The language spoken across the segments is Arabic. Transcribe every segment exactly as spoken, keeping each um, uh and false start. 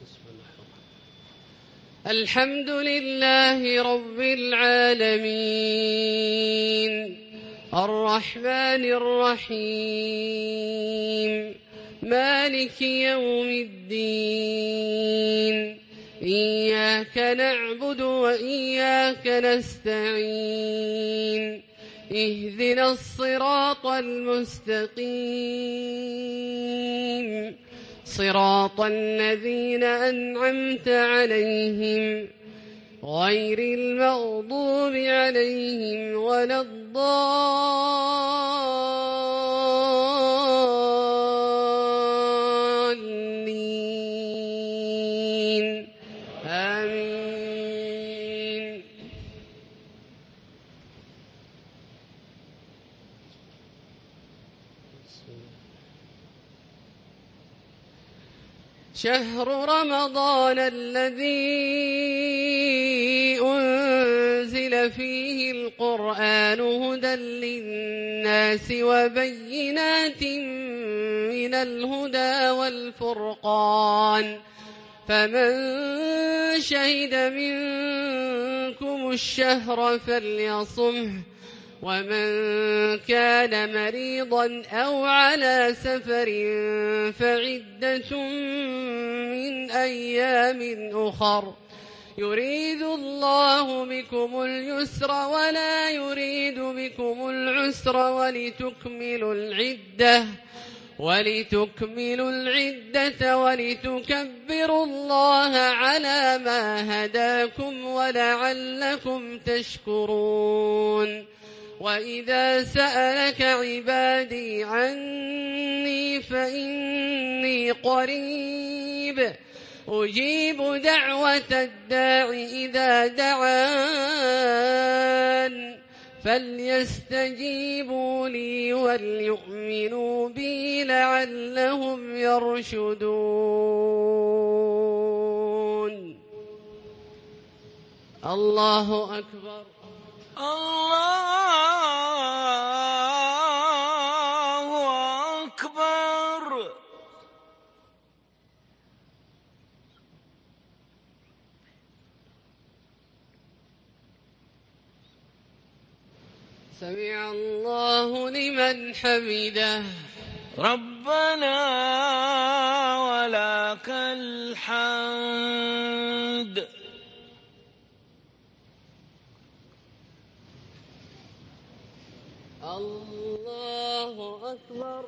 الحمد لله رب العالمين الرحمن الرحيم مالك يوم الدين إياك نعبد وإياك نستعين اهدنا الصراط المستقيم صراط الذين أنعمت عليهم غير المغضوب عليهم ولا الضالين آمين. شهر رمضان الذي أنزل فيه القرآن هدى للناس وبينات من الهدى والفرقان فمن شهد منكم الشهر فليصمه ومن كان مريضا أو على سفر فعدة من أيام أخر يريد الله بكم اليسر ولا يريد بكم العسر ولتكملوا العدة ولتكملوا العدة ولتكبروا الله على ما هداكم ولعلكم تشكرون. وإذا سألك عبادي عني فإني قريب أجيب دعوة الداع إذا دعان فليستجيبوا لي وليؤمنوا بي لعلهم يرشدون. الله أكبر. الله أكبر. سمع الله لمن حمده. ربنا ولك الحمد. الله أكبر.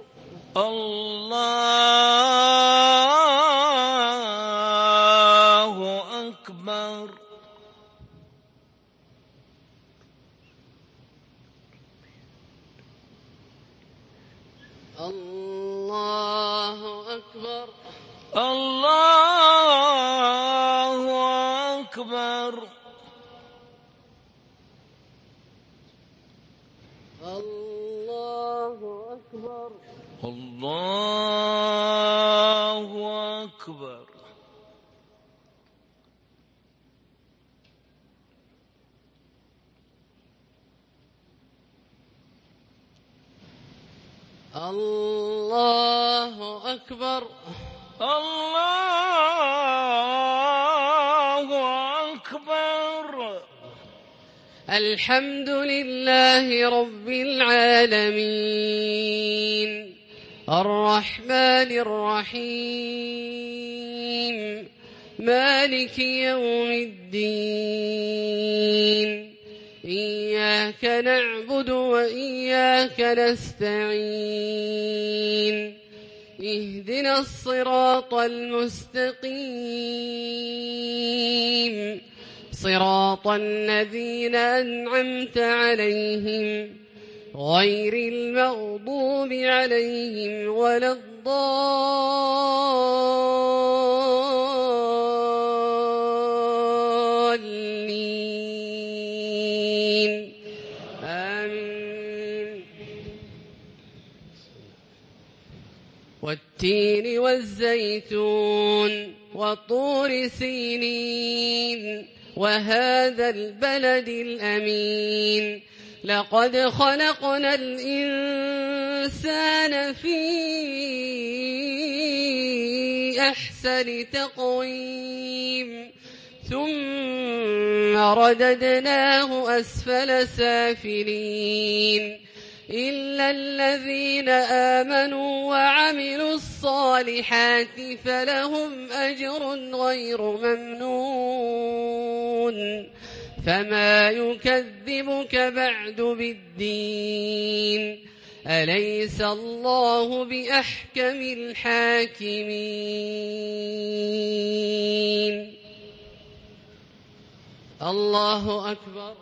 الله أكبر. الله أكبر. الله أكبر. الله أكبر. الله أكبر. الله أكبر. الله أكبر. الحمد لله رب العالمين الرحمن الرحيم مالك يوم الدين إياك نعبد وإياك نستعين اهدنا الصراط المستقيم صراط الذين أنعمت عليهم غير المغضوب عليهم ولا الضالين آمين. والتين والزيتون وطور سينين وهذا البلد الأمين لقد خلقنا الإنسان في بأحسن تقويم ثم رددناه أسفل سافلين إلا الذين آمنوا وعملوا الصالحات فلهم أجر غير ممنون فما يكذبك بعد بالدين أليس الله بأحكم الحاكمين الله أكبر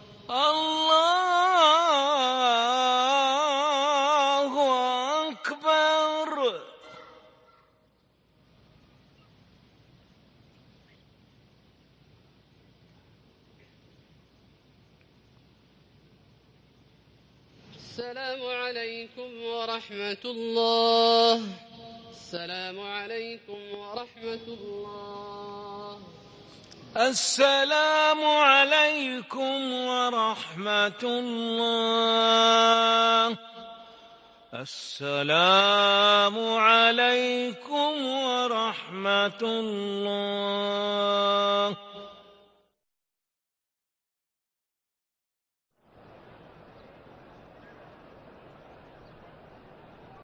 الله أكبر السلام عليكم ورحمة الله السلام عليكم ورحمة الله السلام عليكم ورحمة الله السلام عليكم ورحمة الله